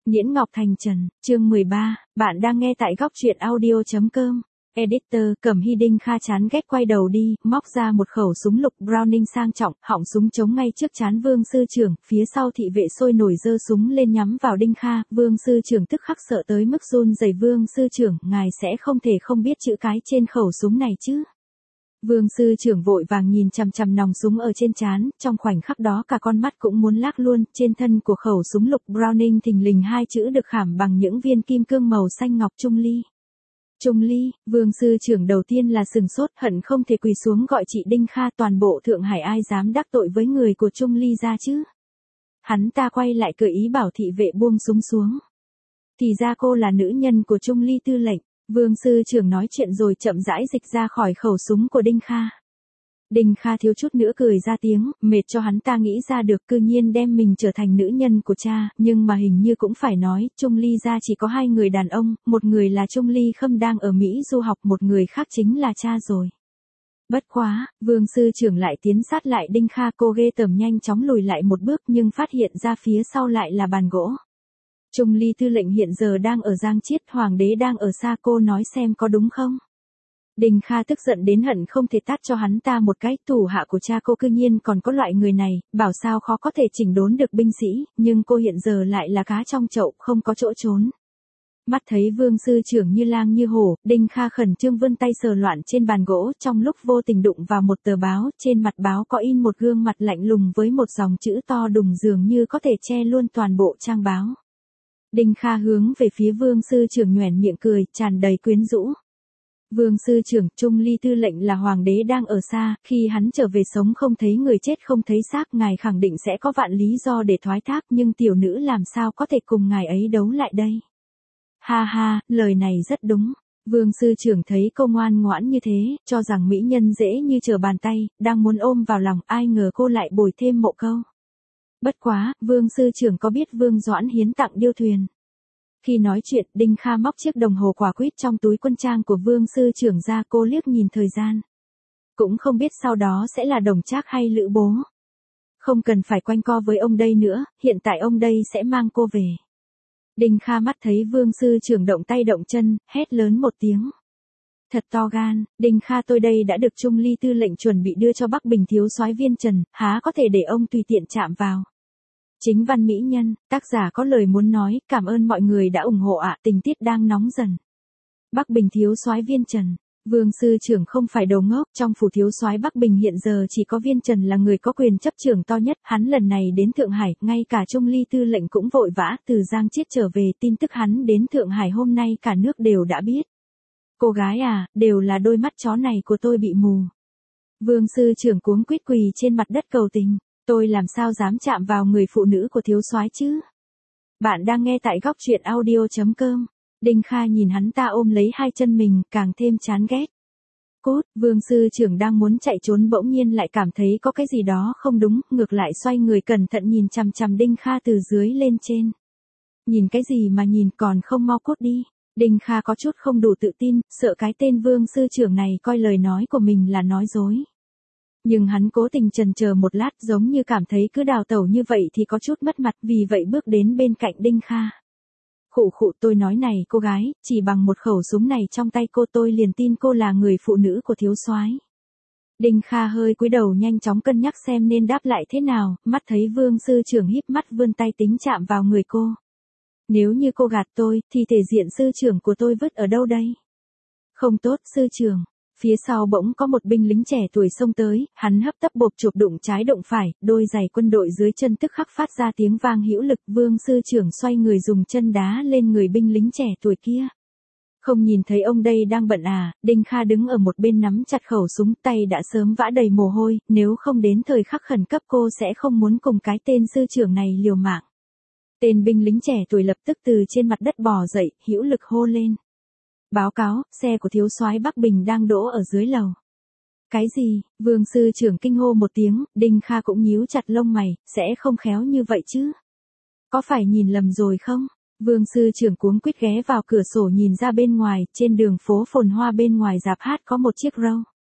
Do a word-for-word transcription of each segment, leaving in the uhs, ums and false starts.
Nhiễn Ngọc Thành Trần, chương mười ba, bạn đang nghe tại góc truyện audio chấm com. Editor, Cẩm Hy Đinh Kha chán ghét quay đầu đi, móc ra một khẩu súng lục Browning sang trọng, họng súng chống ngay trước trán Vương sư trưởng, phía sau thị vệ sôi nổi giơ súng lên nhắm vào Đinh Kha, Vương sư trưởng tức khắc sợ tới mức run rẩy. Vương sư trưởng, ngài sẽ không thể không biết chữ cái trên khẩu súng này chứ? Vương sư trưởng vội vàng nhìn chằm chằm nòng súng ở trên trán, trong khoảnh khắc đó cả con mắt cũng muốn lác luôn. Trên thân của khẩu súng lục Browning thình lình hai chữ được khảm bằng những viên kim cương màu xanh ngọc: Trung Ly. Trung Ly. Vương sư trưởng đầu tiên là sừng sốt, hận không thể quỳ xuống gọi chị Đinh Kha. Toàn bộ Thượng Hải ai dám đắc tội với người của Trung Ly ra chứ? Hắn ta quay lại cười ý bảo thị vệ buông súng xuống. Thì ra cô là nữ nhân của Trung Ly tư lệnh. Vương sư trưởng nói chuyện rồi chậm rãi dịch ra khỏi khẩu súng của Đinh Kha. Đinh Kha thiếu chút nữa cười ra tiếng, mệt cho hắn ta nghĩ ra được cư nhiên đem mình trở thành nữ nhân của cha, nhưng mà hình như cũng phải nói, Trung Ly gia chỉ có hai người đàn ông, một người là Trung Ly Khâm đang ở Mỹ du học, một người khác chính là cha rồi. Bất quá, Vương sư trưởng lại tiến sát lại Đinh Kha, cô ghê tởm nhanh chóng lùi lại một bước nhưng phát hiện ra phía sau lại là bàn gỗ. Trung Ly tư lệnh hiện giờ đang ở Giang Chiết, hoàng đế đang ở xa, cô nói xem có đúng không? Đinh Kha tức giận đến hận không thể tát cho hắn ta một cái. Thủ hạ của cha cô cư nhiên còn có loại người này, bảo sao khó có thể chỉnh đốn được binh sĩ, nhưng cô hiện giờ lại là cá trong chậu, không có chỗ trốn. Mắt thấy Vương sư trưởng như lang như hổ, Đinh Kha khẩn trương vươn tay sờ loạn trên bàn gỗ, trong lúc vô tình đụng vào một tờ báo, trên mặt báo có in một gương mặt lạnh lùng với một dòng chữ to đùng dường như có thể che luôn toàn bộ trang báo. Đinh Kha hướng về phía Vương sư trưởng nhoẻn miệng cười, tràn đầy quyến rũ. Vương sư trưởng, Trung Ly tư lệnh là hoàng đế đang ở xa, khi hắn trở về sống không thấy người chết không thấy xác, ngài khẳng định sẽ có vạn lý do để thoái thác, nhưng tiểu nữ làm sao có thể cùng ngài ấy đấu lại đây? Ha ha, lời này rất đúng. Vương sư trưởng thấy cô ngoan ngoãn như thế, cho rằng mỹ nhân dễ như trở bàn tay, đang muốn ôm vào lòng, ai ngờ cô lại bồi thêm một câu. Bất quá, Vương sư trưởng có biết Vương Doãn hiến tặng điêu thuyền? Khi nói chuyện, Đinh Kha móc chiếc đồng hồ quả quýt trong túi quân trang của Vương sư trưởng ra, cô liếc nhìn thời gian. Cũng không biết sau đó sẽ là Đồng Trác hay Lữ Bố. Không cần phải quanh co với ông đây nữa, hiện tại ông đây sẽ mang cô về. Đinh Kha mắt thấy Vương sư trưởng động tay động chân, hét lớn một tiếng. Thật to gan, Đinh Kha, tôi đây đã được Trung Ly tư lệnh chuẩn bị đưa cho Bắc Bình thiếu soái Viên Trần, há có thể để ông tùy tiện chạm vào. Chính văn mỹ nhân, tác giả có lời muốn nói, cảm ơn mọi người đã ủng hộ ạ, tình tiết đang nóng dần. Bắc Bình thiếu soái Viên Trần. Vương sư trưởng không phải đồ ngốc, trong phủ thiếu soái Bắc Bình hiện giờ chỉ có Viên Trần là người có quyền chấp trưởng to nhất, hắn lần này đến Thượng Hải, ngay cả Trung Ly tư lệnh cũng vội vã từ Giang Chiết trở về, tin tức hắn đến Thượng Hải hôm nay cả nước đều đã biết. Cô gái à, đều là đôi mắt chó này của tôi bị mù. Vương sư trưởng cuống quýt quỳ trên mặt đất cầu tình. Tôi làm sao dám chạm vào người phụ nữ của thiếu soái chứ? Bạn đang nghe tại góc truyện audio chấm com. Đinh Kha nhìn hắn ta ôm lấy hai chân mình, càng thêm chán ghét. Cút, Vương sư trưởng đang muốn chạy trốn bỗng nhiên lại cảm thấy có cái gì đó không đúng, ngược lại xoay người cẩn thận nhìn chằm chằm Đinh Kha từ dưới lên trên. Nhìn cái gì mà nhìn, còn không mau cút đi. Đinh Kha có chút không đủ tự tin, sợ cái tên Vương sư trưởng này coi lời nói của mình là nói dối. Nhưng hắn cố tình chần chờ một lát, giống như cảm thấy cứ đào tẩu như vậy thì có chút mất mặt, vì vậy bước đến bên cạnh Đinh Kha. Khụ khụ, tôi nói này cô gái, chỉ bằng một khẩu súng này trong tay cô tôi liền tin cô là người phụ nữ của thiếu soái. Đinh Kha hơi cúi đầu nhanh chóng cân nhắc xem nên đáp lại thế nào, mắt thấy Vương sư trưởng híp mắt vươn tay tính chạm vào người cô. Nếu như cô gạt tôi, thì thể diện sư trưởng của tôi vứt ở đâu đây? Không tốt, sư trưởng. Phía sau bỗng có một binh lính trẻ tuổi xông tới, hắn hấp tấp bộp chộp đụng trái đụng phải, đôi giày quân đội dưới chân tức khắc phát ra tiếng vang hữu lực. Vương sư trưởng xoay người dùng chân đá lên người binh lính trẻ tuổi kia. Không nhìn thấy ông đây đang bận à? Đinh Kha đứng ở một bên nắm chặt khẩu súng, tay đã sớm vã đầy mồ hôi, nếu không đến thời khắc khẩn cấp cô sẽ không muốn cùng cái tên sư trưởng này liều mạng. Tên binh lính trẻ tuổi lập tức từ trên mặt đất bò dậy, hữu lực hô lên. Báo cáo, xe của thiếu soái Bắc Bình đang đỗ ở dưới lầu. Cái gì? Vương sư trưởng kinh hô một tiếng, Đinh Kha cũng nhíu chặt lông mày, sẽ không khéo như vậy chứ? Có phải nhìn lầm rồi không? Vương sư trưởng cuống quýt ghé vào cửa sổ nhìn ra bên ngoài, trên đường phố phồn hoa bên ngoài rạp hát có một chiếc râu.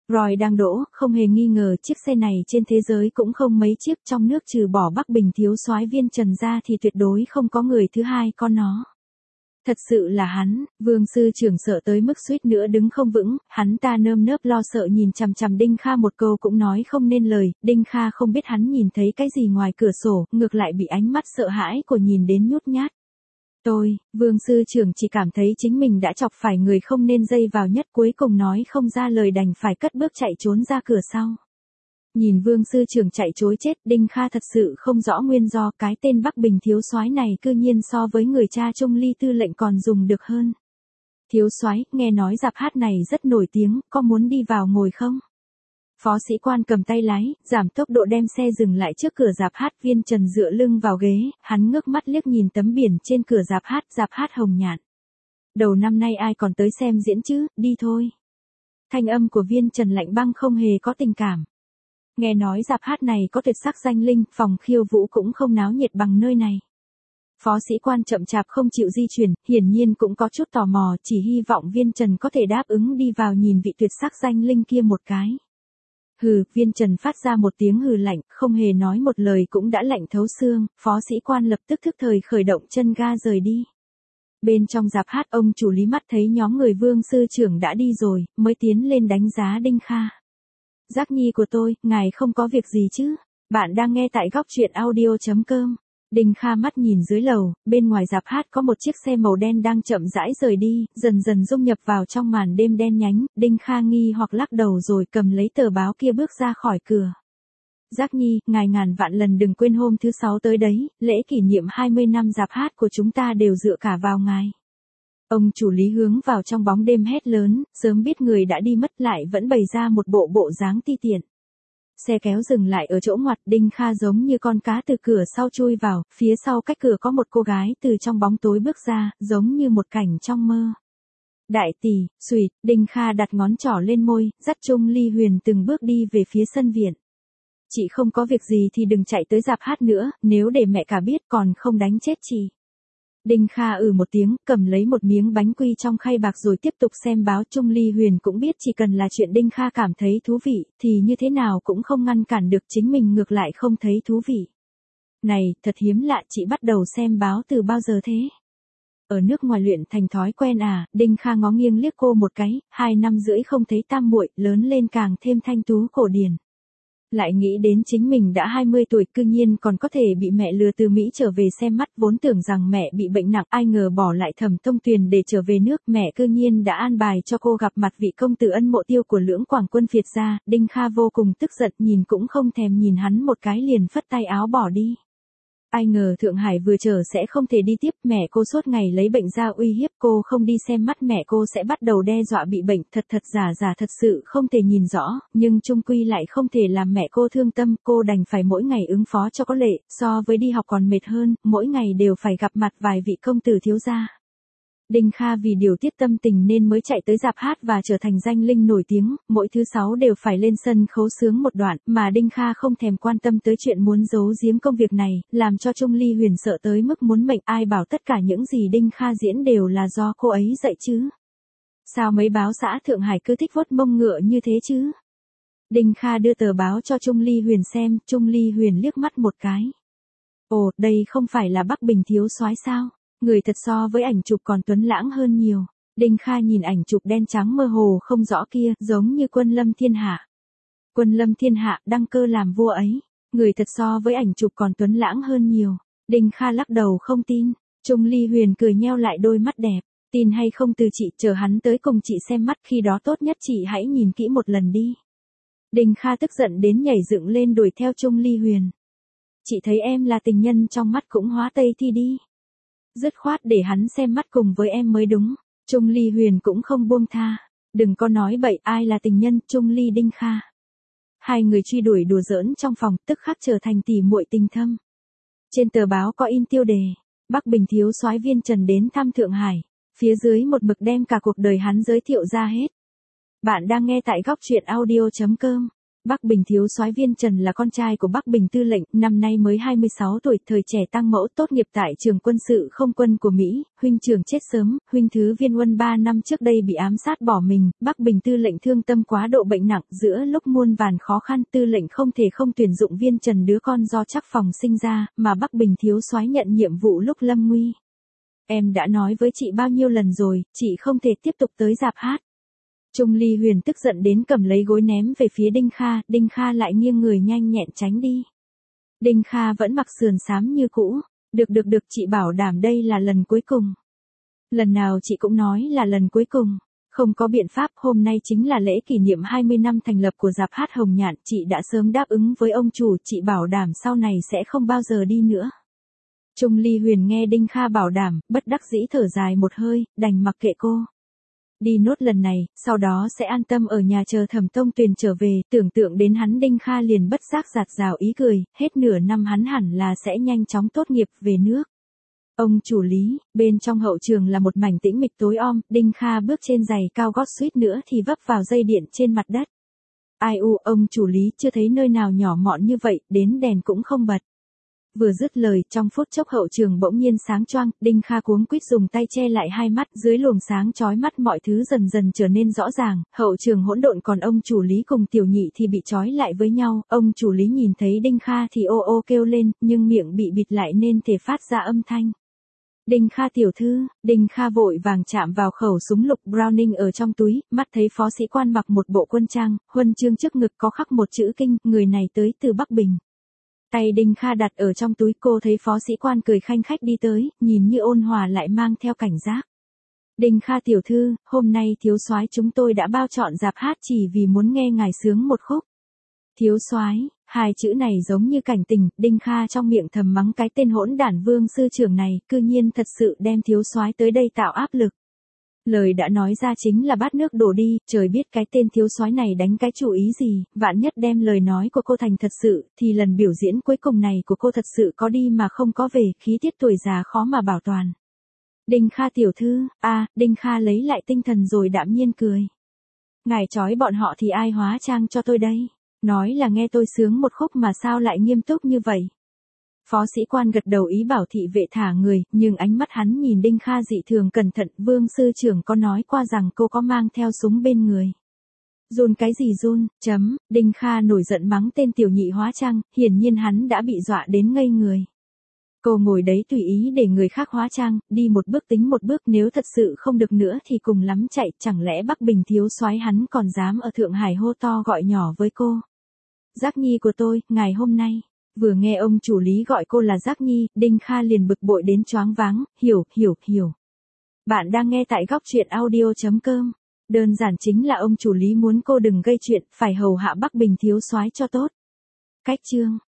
Roy đang đỗ, không hề nghi ngờ chiếc xe này trên thế giới cũng không mấy chiếc, trong nước trừ bỏ Bắc Bình thiếu soái Viên Trần ra thì tuyệt đối không có người thứ hai con nó. Thật sự là hắn, Vương sư trưởng sợ tới mức suýt nữa đứng không vững, hắn ta nơm nớp lo sợ nhìn chằm chằm Đinh Kha một câu cũng nói không nên lời, Đinh Kha không biết hắn nhìn thấy cái gì ngoài cửa sổ, ngược lại bị ánh mắt sợ hãi của nhìn đến nhút nhát. Tôi, Vương sư trưởng chỉ cảm thấy chính mình đã chọc phải người không nên dây vào nhất, cuối cùng nói không ra lời đành phải cất bước chạy trốn ra cửa sau. Nhìn Vương sư trưởng chạy trối chết, Đinh Kha thật sự không rõ nguyên do, cái tên Bắc Bình thiếu soái này cư nhiên so với người cha Trung Ly tư lệnh còn dùng được hơn. Thiếu soái, nghe nói dạp hát này rất nổi tiếng, có muốn đi vào ngồi không? Phó sĩ quan cầm tay lái, giảm tốc độ đem xe dừng lại trước cửa dạp hát. Viên Trần dựa lưng vào ghế, hắn ngước mắt liếc nhìn tấm biển trên cửa dạp hát, dạp hát Hồng Nhạn. Đầu năm nay ai còn tới xem diễn chứ, đi thôi. Thanh âm của Viên Trần lạnh băng không hề có tình cảm. Nghe nói dạp hát này có tuyệt sắc danh linh, phòng khiêu vũ cũng không náo nhiệt bằng nơi này. Phó sĩ quan chậm chạp không chịu di chuyển, hiển nhiên cũng có chút tò mò, chỉ hy vọng Viên Trần có thể đáp ứng đi vào nhìn vị tuyệt sắc danh linh kia một cái. Hừ, Viên Trần phát ra một tiếng hừ lạnh, không hề nói một lời cũng đã lạnh thấu xương, phó sĩ quan lập tức thức thời khởi động chân ga rời đi. Bên trong dạp hát, ông chủ Lý mắt thấy nhóm người Vương sư trưởng đã đi rồi, mới tiến lên đánh giá Đinh Kha. Giác nhi của tôi, ngài không có việc gì chứ? Bạn đang nghe tại góc truyện audio chấm com. Đinh Kha mắt nhìn dưới lầu, bên ngoài dạp hát có một chiếc xe màu đen đang chậm rãi rời đi, dần dần dung nhập vào trong màn đêm đen nhánh. Đinh Kha nghi hoặc lắc đầu rồi cầm lấy tờ báo kia bước ra khỏi cửa. Giác nhi, ngài ngàn vạn lần đừng quên hôm thứ sáu tới đấy, lễ kỷ niệm hai mươi năm dạp hát của chúng ta đều dựa cả vào ngài. Ông chủ Lý hướng vào trong bóng đêm hét lớn, sớm biết người đã đi mất lại vẫn bày ra một bộ bộ dáng ti tiện. Xe kéo dừng lại ở chỗ ngoặt, Đinh Kha giống như con cá từ cửa sau chui vào, phía sau cách cửa có một cô gái từ trong bóng tối bước ra, giống như một cảnh trong mơ. Đại tỷ, xùyt, Đinh Kha đặt ngón trỏ lên môi, dắt Trung Ly Huyền từng bước đi về phía sân viện. Chị không có việc gì thì đừng chạy tới dạp hát nữa, nếu để mẹ cả biết còn không đánh chết chị. Đinh Kha ừ một tiếng, cầm lấy một miếng bánh quy trong khay bạc rồi tiếp tục xem báo. Trung Ly Huyền cũng biết chỉ cần là chuyện Đinh Kha cảm thấy thú vị, thì như thế nào cũng không ngăn cản được chính mình, ngược lại không thấy thú vị. Này, thật hiếm lạ, chị bắt đầu xem báo từ bao giờ thế? Ở nước ngoài luyện thành thói quen à? Đinh Kha ngó nghiêng liếc cô một cái, hai năm rưỡi không thấy tam muội, lớn lên càng thêm thanh tú cổ điển. Lại nghĩ đến chính mình đã hai mươi tuổi, cư nhiên còn có thể bị mẹ lừa từ Mỹ trở về xem mắt, vốn tưởng rằng mẹ bị bệnh nặng, ai ngờ bỏ lại Thẩm Tông Tuyền để trở về nước, mẹ cư nhiên đã an bài cho cô gặp mặt vị công tử ân mộ tiêu của Lưỡng Quảng Quân Việt gia. Đinh Kha vô cùng tức giận, nhìn cũng không thèm nhìn hắn một cái liền phất tay áo bỏ đi. Ai ngờ Thượng Hải vừa trở sẽ không thể đi tiếp, mẹ cô suốt ngày lấy bệnh ra uy hiếp cô, không đi xem mắt mẹ cô sẽ bắt đầu đe dọa bị bệnh, thật thật giả giả thật sự không thể nhìn rõ, nhưng chung quy lại không thể làm mẹ cô thương tâm, cô đành phải mỗi ngày ứng phó cho có lệ, so với đi học còn mệt hơn, mỗi ngày đều phải gặp mặt vài vị công tử thiếu gia. Đinh Kha vì điều tiết tâm tình nên mới chạy tới dạp hát và trở thành danh linh nổi tiếng, mỗi thứ sáu đều phải lên sân khấu sướng một đoạn, mà Đinh Kha không thèm quan tâm tới chuyện muốn giấu giếm công việc này, làm cho Trung Ly Huyền sợ tới mức muốn mệnh, ai bảo tất cả những gì Đinh Kha diễn đều là do cô ấy dạy chứ. Sao mấy báo xã Thượng Hải cứ thích vuốt mông ngựa như thế chứ? Đinh Kha đưa tờ báo cho Trung Ly Huyền xem, Trung Ly Huyền liếc mắt một cái. Ồ, đây không phải là Bắc Bình thiếu soái sao? Người thật so với ảnh chụp còn tuấn lãng hơn nhiều. Đinh Kha nhìn ảnh chụp đen trắng mơ hồ không rõ kia, giống như Quân Lâm Thiên Hạ. Quân Lâm Thiên Hạ đăng cơ làm vua ấy, người thật so với ảnh chụp còn tuấn lãng hơn nhiều. Đinh Kha lắc đầu không tin. Trung Ly Huyền cười nheo lại đôi mắt đẹp. Tin hay không từ chị, chờ hắn tới cùng chị xem mắt, khi đó tốt nhất chị hãy nhìn kỹ một lần đi. Đinh Kha tức giận đến nhảy dựng lên đuổi theo Trung Ly Huyền. Chị thấy em là tình nhân trong mắt cũng hóa tây thi đi. Dứt khoát để hắn xem mắt cùng với em mới đúng. Trung Ly Huyền cũng không buông tha. Đừng có nói bậy, ai là tình nhân, Trung Ly Đinh Kha. Hai người truy đuổi đùa giỡn trong phòng, tức khắc trở thành tỉ muội tình thâm. Trên tờ báo có in tiêu đề, Bắc Bình thiếu soái Viên Trần đến thăm Thượng Hải. Phía dưới một mực đem cả cuộc đời hắn giới thiệu ra hết. Bạn đang nghe tại góc truyện audio chấm com. Bắc Bình thiếu soái Viên Trần là con trai của Bắc Bình tư lệnh, năm nay mới hai mươi sáu tuổi, thời trẻ tăng mẫu, tốt nghiệp tại trường quân sự không quân của Mỹ, huynh trưởng chết sớm, huynh thứ Viên Uân ba năm trước đây bị ám sát bỏ mình, Bắc Bình tư lệnh thương tâm quá độ bệnh nặng, giữa lúc muôn vàn khó khăn, tư lệnh không thể không tuyển dụng Viên Trần đứa con do Trắc Phòng sinh ra, mà Bắc Bình thiếu soái nhận nhiệm vụ lúc lâm nguy. Em đã nói với chị bao nhiêu lần rồi, chị không thể tiếp tục tới rạp hát. Trung Ly Huyền tức giận đến cầm lấy gối ném về phía Đinh Kha, Đinh Kha lại nghiêng người nhanh nhẹn tránh đi. Đinh Kha vẫn mặc sườn xám như cũ, được được được, chị bảo đảm đây là lần cuối cùng. Lần nào chị cũng nói là lần cuối cùng, không có biện pháp, hôm nay chính là lễ kỷ niệm hai mươi năm thành lập của rạp hát Hồng Nhạn, chị đã sớm đáp ứng với ông chủ, chị bảo đảm sau này sẽ không bao giờ đi nữa. Trung Ly Huyền nghe Đinh Kha bảo đảm, bất đắc dĩ thở dài một hơi, đành mặc kệ cô. Đi nốt lần này, sau đó sẽ an tâm ở nhà chờ Thẩm Tông Tuyền trở về, tưởng tượng đến hắn Đinh Kha liền bất giác giạt rào ý cười, hết nửa năm hắn hẳn là sẽ nhanh chóng tốt nghiệp về nước. Ông chủ Lý, bên trong hậu trường là một mảnh tĩnh mịch tối om, Đinh Kha bước trên giày cao gót suýt nữa thì vấp vào dây điện trên mặt đất. Ai u, ông chủ Lý chưa thấy nơi nào nhỏ mọn như vậy, đến đèn cũng không bật. Vừa dứt lời, trong phút chốc hậu trường bỗng nhiên sáng choang, Đinh Kha cuống quýt dùng tay che lại hai mắt, dưới luồng sáng chói mắt mọi thứ dần dần trở nên rõ ràng, hậu trường hỗn độn, còn ông chủ Lý cùng tiểu nhị thì bị trói lại với nhau, ông chủ Lý nhìn thấy Đinh Kha thì ô ô kêu lên, nhưng miệng bị bịt lại nên thể phát ra âm thanh. Đinh Kha tiểu thư, Đinh Kha vội vàng chạm vào khẩu súng lục Browning ở trong túi, mắt thấy phó sĩ quan mặc một bộ quân trang, huân chương trước ngực có khắc một chữ Kinh, người này tới từ Bắc Bình. Tay Đinh Kha đặt ở trong túi, cô thấy phó sĩ quan cười khanh khách đi tới, nhìn như ôn hòa lại mang theo cảnh giác. Đinh Kha tiểu thư, hôm nay thiếu soái chúng tôi đã bao trọn rạp hát chỉ vì muốn nghe ngài sướng một khúc. Thiếu soái, hai chữ này giống như cảnh tình, Đinh Kha trong miệng thầm mắng cái tên hỗn đản Vương sư trưởng này, cư nhiên thật sự đem thiếu soái tới đây tạo áp lực. Lời đã nói ra chính là bát nước đổ đi, trời biết cái tên thiếu soái này đánh cái chủ ý gì, vạn nhất đem lời nói của cô thành thật sự, thì lần biểu diễn cuối cùng này của cô thật sự có đi mà không có về, khí tiết tuổi già khó mà bảo toàn. Đinh Kha tiểu thư, a, à, Đinh Kha lấy lại tinh thần rồi đạm nhiên cười. Ngài trói bọn họ thì ai hóa trang cho tôi đây? Nói là nghe tôi sướng một khúc mà sao lại nghiêm túc như vậy? Phó sĩ quan gật đầu ý bảo thị vệ thả người, nhưng ánh mắt hắn nhìn Đinh Kha dị thường cẩn thận, Vương sư trưởng có nói qua rằng cô có mang theo súng bên người. Run cái gì run, chấm, Đinh Kha nổi giận mắng tên tiểu nhị hóa trang, hiển nhiên hắn đã bị dọa đến ngây người. Cô ngồi đấy tùy ý để người khác hóa trang, đi một bước tính một bước, nếu thật sự không được nữa thì cùng lắm chạy, chẳng lẽ Bắc Bình thiếu soái hắn còn dám ở Thượng Hải hô to gọi nhỏ với cô. Giác nhi của tôi, ngày hôm nay. Vừa nghe ông chủ Lý gọi cô là Giác nhi, Đinh Kha liền bực bội đến choáng váng, hiểu, hiểu, hiểu. Bạn đang nghe tại góc truyện audio chấm com. Đơn giản chính là ông chủ Lý muốn cô đừng gây chuyện, phải hầu hạ Bắc Bình thiếu soái cho tốt. Cách chương